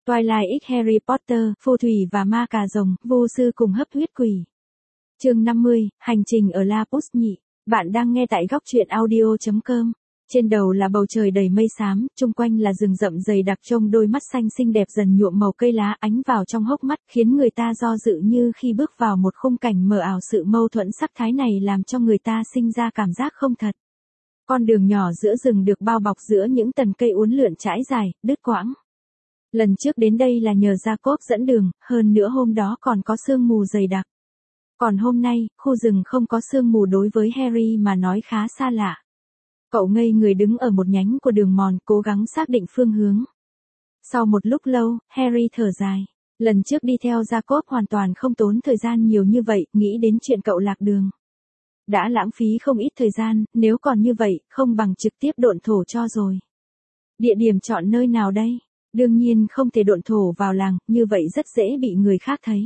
Twilight X Harry Potter, phù thủy và ma cà rồng, vô sư cùng hấp huyết quỷ. Chương 50, hành trình ở La Puzznie. Bạn đang nghe tại góc truyện audio.com. Trên đầu là bầu trời đầy mây xám, chung quanh là rừng rậm dày đặc, trông đôi mắt xanh xinh đẹp dần nhuộm màu cây lá ánh vào trong hốc mắt, khiến người ta do dự như khi bước vào một khung cảnh mờ ảo. Sự mâu thuẫn sắc thái này làm cho người ta sinh ra cảm giác không thật. Con đường nhỏ giữa rừng được bao bọc giữa những tầng cây uốn lượn trải dài, đứt quãng. Lần trước đến đây là nhờ Jacob dẫn đường, hơn nữa hôm đó còn có sương mù dày đặc. Còn hôm nay, khu rừng không có sương mù đối với Harry mà nói khá xa lạ. Cậu ngây người đứng ở một nhánh của đường mòn, cố gắng xác định phương hướng. Sau một lúc lâu, Harry thở dài. Lần trước đi theo Jacob hoàn toàn không tốn thời gian nhiều như vậy, nghĩ đến chuyện cậu lạc đường. Đã lãng phí không ít thời gian, nếu còn như vậy, không bằng trực tiếp độn thổ cho rồi. Địa điểm chọn nơi nào đây? Đương nhiên không thể độn thổ vào làng, như vậy rất dễ bị người khác thấy.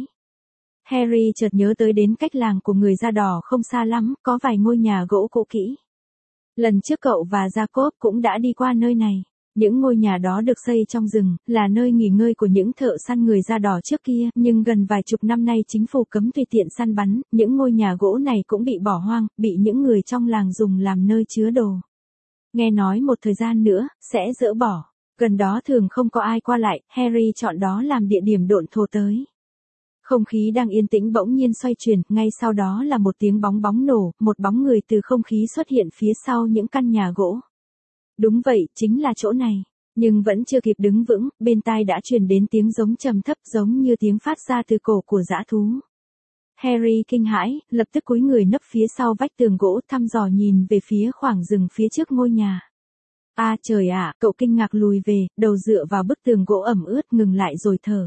Harry chợt nhớ tới đến cách làng của người da đỏ không xa lắm, có vài ngôi nhà gỗ cũ kỹ. Lần trước cậu và Jacob cũng đã đi qua nơi này. Những ngôi nhà đó được xây trong rừng, là nơi nghỉ ngơi của những thợ săn người da đỏ trước kia, nhưng gần vài chục năm nay chính phủ cấm tùy tiện săn bắn, những ngôi nhà gỗ này cũng bị bỏ hoang, bị những người trong làng dùng làm nơi chứa đồ. Nghe nói một thời gian nữa, sẽ dỡ bỏ. Gần đó thường không có ai qua lại, Harry chọn đó làm địa điểm độn thổ tới. Không khí đang yên tĩnh bỗng nhiên xoay chuyển, ngay sau đó là một tiếng bóng bóng nổ, một bóng người từ không khí xuất hiện phía sau những căn nhà gỗ. Đúng vậy, chính là chỗ này. Nhưng vẫn chưa kịp đứng vững, bên tai đã truyền đến tiếng giống trầm thấp giống như tiếng phát ra từ cổ của dã thú. Harry kinh hãi, lập tức cúi người nấp phía sau vách tường gỗ thăm dò nhìn về phía khoảng rừng phía trước ngôi nhà. À trời ạ, cậu kinh ngạc lùi về, đầu dựa vào bức tường gỗ ẩm ướt ngừng lại rồi thở.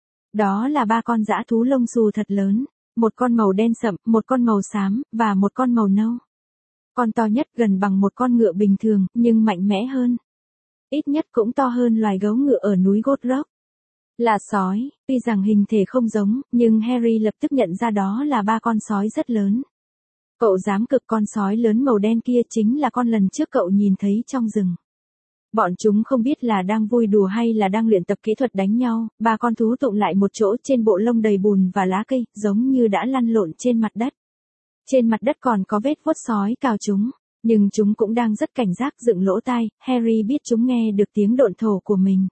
Đó là ba con dã thú lông xù thật lớn, một con màu đen sậm, một con màu xám, và một con màu nâu. Con to nhất gần bằng một con ngựa bình thường, nhưng mạnh mẽ hơn. Ít nhất cũng to hơn loài gấu ngựa ở núi Godrock. Là sói, tuy rằng hình thể không giống, nhưng Harry lập tức nhận ra đó là ba con sói rất lớn. Cậu dám cực, con sói lớn màu đen kia chính là con lần trước cậu nhìn thấy trong rừng. Bọn chúng không biết là đang vui đùa hay là đang luyện tập kỹ thuật đánh nhau, ba con thú tụng lại một chỗ trên bộ lông đầy bùn và lá cây, giống như đã lăn lộn trên mặt đất. Trên mặt đất còn có vết vuốt sói cào chúng, nhưng chúng cũng đang rất cảnh giác dựng lỗ tai, Harry biết chúng nghe được tiếng độn thổ của mình.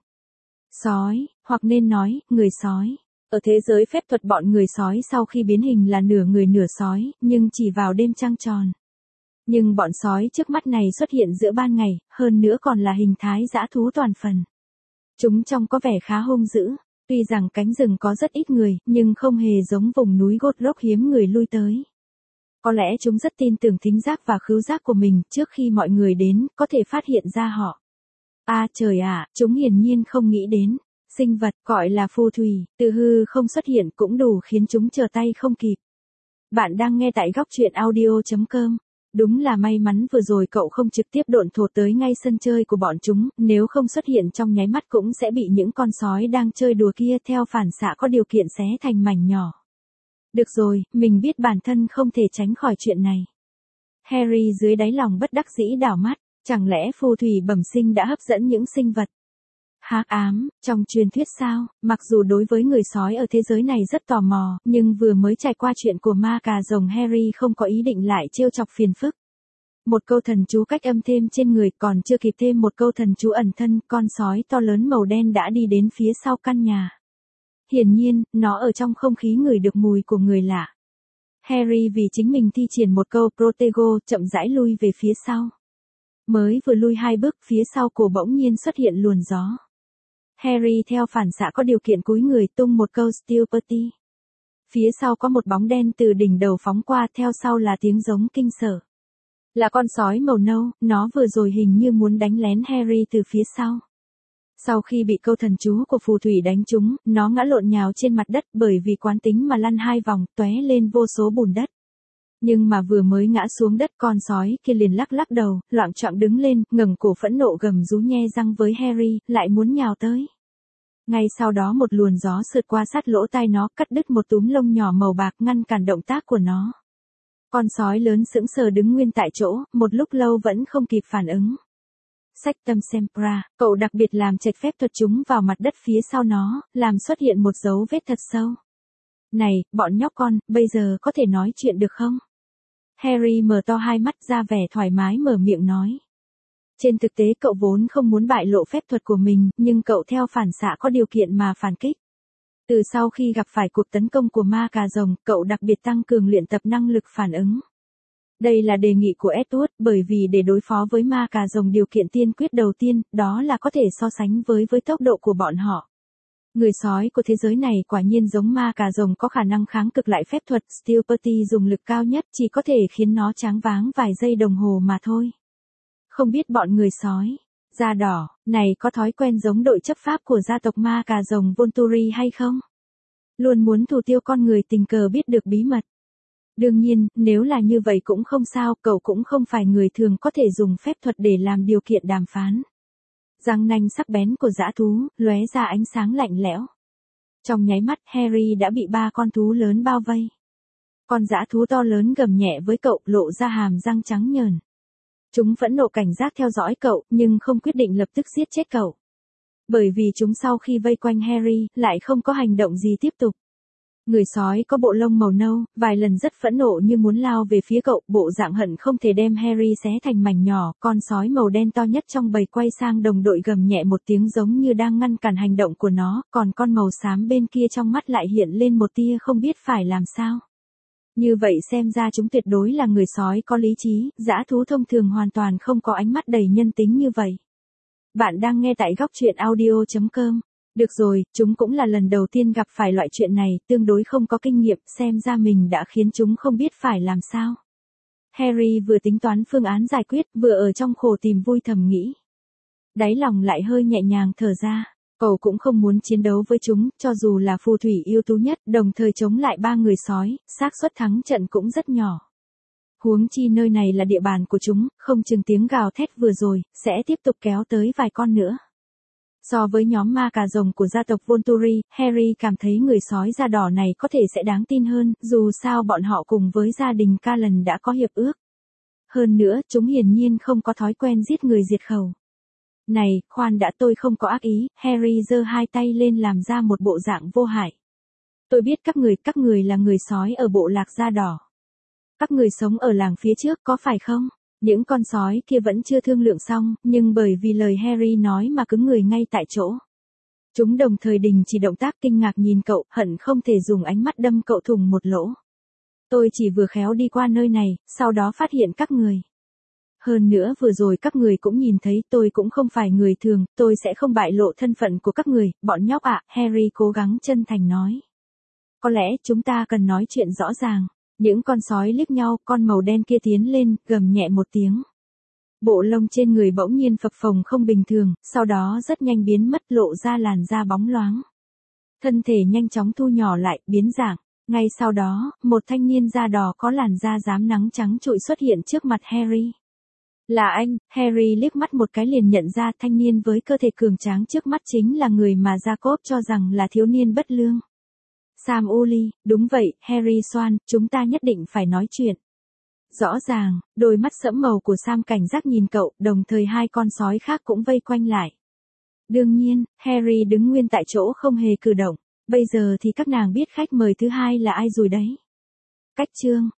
Sói, hoặc nên nói, người sói. Ở thế giới phép thuật bọn người sói sau khi biến hình là nửa người nửa sói, nhưng chỉ vào đêm trăng tròn. Nhưng bọn sói trước mắt này xuất hiện giữa ban ngày, hơn nữa còn là hình thái dã thú toàn phần. Chúng trông có vẻ khá hung dữ, tuy rằng cánh rừng có rất ít người, nhưng không hề giống vùng núi Godrock hiếm người lui tới. Có lẽ chúng rất tin tưởng thính giác và khứu giác của mình, trước khi mọi người đến, có thể phát hiện ra họ. À trời ạ, chúng hiển nhiên không nghĩ đến. Sinh vật, gọi là phù thủy, từ hư không xuất hiện cũng đủ khiến chúng trở tay không kịp. Bạn đang nghe tại góc truyện audio.com. Đúng là may mắn vừa rồi cậu không trực tiếp độn thổ tới ngay sân chơi của bọn chúng, nếu không xuất hiện trong nháy mắt cũng sẽ bị những con sói đang chơi đùa kia theo phản xạ có điều kiện xé thành mảnh nhỏ. Được rồi, mình biết bản thân không thể tránh khỏi chuyện này. Harry dưới đáy lòng bất đắc dĩ đảo mắt, chẳng lẽ phù thủy bẩm sinh đã hấp dẫn những sinh vật hắc ám, trong truyền thuyết sao? Mặc dù đối với người sói ở thế giới này rất tò mò, nhưng vừa mới trải qua chuyện của ma cà rồng Harry không có ý định lại trêu chọc phiền phức. Một câu thần chú cách âm thêm trên người, còn chưa kịp thêm một câu thần chú ẩn thân, con sói to lớn màu đen đã đi đến phía sau căn nhà. Hiển nhiên, nó ở trong không khí ngửi được mùi của người lạ. Harry vì chính mình thi triển một câu Protego, chậm rãi lui về phía sau. Mới vừa lui 2 bước, phía sau cổ bỗng nhiên xuất hiện luồn gió. Harry theo phản xạ có điều kiện cúi người tung một câu Stupidity. Phía sau có một bóng đen từ đỉnh đầu phóng qua, theo sau là tiếng giống kinh sợ. Là con sói màu nâu, nó vừa rồi hình như muốn đánh lén Harry từ phía sau. Sau khi bị câu thần chú của phù thủy đánh trúng, nó ngã lộn nhào trên mặt đất bởi vì quán tính mà lăn 2 vòng, tóe lên vô số bùn đất. Nhưng mà vừa mới ngã xuống đất, con sói kia liền lắc lắc đầu, loạng choạng đứng lên, ngẩng cổ phẫn nộ gầm rú nhe răng với Harry, lại muốn nhào tới. Ngay sau đó một luồn gió sượt qua sát lỗ tai nó, cắt đứt một túm lông nhỏ màu bạc ngăn cản động tác của nó. Con sói lớn sững sờ đứng nguyên tại chỗ, một lúc lâu vẫn không kịp phản ứng. Sectum Sempra, cậu đặc biệt làm chệch phép thuật chúng vào mặt đất phía sau nó, làm xuất hiện một dấu vết thật sâu. Này, bọn nhóc con, bây giờ có thể nói chuyện được không? Harry mở to hai mắt ra vẻ thoải mái mở miệng nói. Trên thực tế cậu vốn không muốn bại lộ phép thuật của mình, nhưng cậu theo phản xạ có điều kiện mà phản kích. Từ sau khi gặp phải cuộc tấn công của ma cà rồng, cậu đặc biệt tăng cường luyện tập năng lực phản ứng. Đây là đề nghị của Edward, bởi vì để đối phó với ma cà rồng điều kiện tiên quyết đầu tiên, đó là có thể so sánh với tốc độ của bọn họ. Người sói của thế giới này quả nhiên giống ma cà rồng có khả năng kháng cực lại phép thuật, Steel Putty dùng lực cao nhất chỉ có thể khiến nó choáng váng vài giây đồng hồ mà thôi. Không biết bọn người sói da đỏ này có thói quen giống đội chấp pháp của gia tộc ma cà rồng Volturi hay không? Luôn muốn thủ tiêu con người tình cờ biết được bí mật. Đương nhiên, nếu là như vậy cũng không sao, cậu cũng không phải người thường có thể dùng phép thuật để làm điều kiện đàm phán. Răng nanh sắc bén của dã thú, lóe ra ánh sáng lạnh lẽo. Trong nháy mắt Harry đã bị ba con thú lớn bao vây. Con dã thú to lớn gầm nhẹ với cậu, lộ ra hàm răng trắng nhờn. Chúng phẫn nộ cảnh giác theo dõi cậu, nhưng không quyết định lập tức giết chết cậu. Bởi vì chúng sau khi vây quanh Harry, lại không có hành động gì tiếp tục. Người sói có bộ lông màu nâu, vài lần rất phẫn nộ như muốn lao về phía cậu, bộ dạng hận không thể đem Harry xé thành mảnh nhỏ, con sói màu đen to nhất trong bầy quay sang đồng đội gầm nhẹ một tiếng giống như đang ngăn cản hành động của nó, còn con màu xám bên kia trong mắt lại hiện lên một tia không biết phải làm sao. Như vậy xem ra chúng tuyệt đối là người sói có lý trí, dã thú thông thường hoàn toàn không có ánh mắt đầy nhân tính như vậy. Bạn đang nghe tại góc truyện audio.com. Được rồi, chúng cũng là lần đầu tiên gặp phải loại chuyện này, tương đối không có kinh nghiệm, xem ra mình đã khiến chúng không biết phải làm sao. Harry vừa tính toán phương án giải quyết, vừa ở trong khổ tìm vui thầm nghĩ. Đáy lòng lại hơi nhẹ nhàng thở ra, cậu cũng không muốn chiến đấu với chúng, cho dù là phù thủy ưu tú nhất, đồng thời chống lại ba người sói, xác suất thắng trận cũng rất nhỏ. Huống chi nơi này là địa bàn của chúng, không chừng tiếng gào thét vừa rồi, sẽ tiếp tục kéo tới vài con nữa. So với nhóm ma cà rồng của gia tộc Volturi, Harry cảm thấy người sói da đỏ này có thể sẽ đáng tin hơn, dù sao bọn họ cùng với gia đình Cullen đã có hiệp ước. Hơn nữa, chúng hiển nhiên không có thói quen giết người diệt khẩu. Này, khoan đã, tôi không có ác ý, Harry giơ hai tay lên làm ra một bộ dạng vô hại. Tôi biết các người là người sói ở bộ lạc da đỏ. Các người sống ở làng phía trước có phải không? Những con sói kia vẫn chưa thương lượng xong, nhưng bởi vì lời Harry nói mà cứng người ngay tại chỗ. Chúng đồng thời đình chỉ động tác kinh ngạc nhìn cậu, hận không thể dùng ánh mắt đâm cậu thủng một lỗ. Tôi chỉ vừa khéo đi qua nơi này, sau đó phát hiện các người. Hơn nữa vừa rồi các người cũng nhìn thấy tôi cũng không phải người thường, tôi sẽ không bại lộ thân phận của các người, bọn nhóc ạ, Harry cố gắng chân thành nói. Có lẽ chúng ta cần nói chuyện rõ ràng. Những con sói liếc nhau, con màu đen kia tiến lên, gầm nhẹ một tiếng. Bộ lông trên người bỗng nhiên phập phồng không bình thường, sau đó rất nhanh biến mất lộ ra làn da bóng loáng. Thân thể nhanh chóng thu nhỏ lại, biến dạng. Ngay sau đó, một thanh niên da đỏ có làn da rám nắng trắng trụi xuất hiện trước mặt Harry. Là anh, Harry liếc mắt một cái liền nhận ra thanh niên với cơ thể cường tráng trước mắt chính là người mà Jacob cho rằng là thiếu niên bất lương. Sam Uli, đúng vậy, Harry Swan, chúng ta nhất định phải nói chuyện. Rõ ràng, đôi mắt sẫm màu của Sam cảnh giác nhìn cậu, đồng thời hai con sói khác cũng vây quanh lại. Đương nhiên, Harry đứng nguyên tại chỗ không hề cử động. Bây giờ thì các nàng biết khách mời thứ hai là ai rồi đấy. Cách chương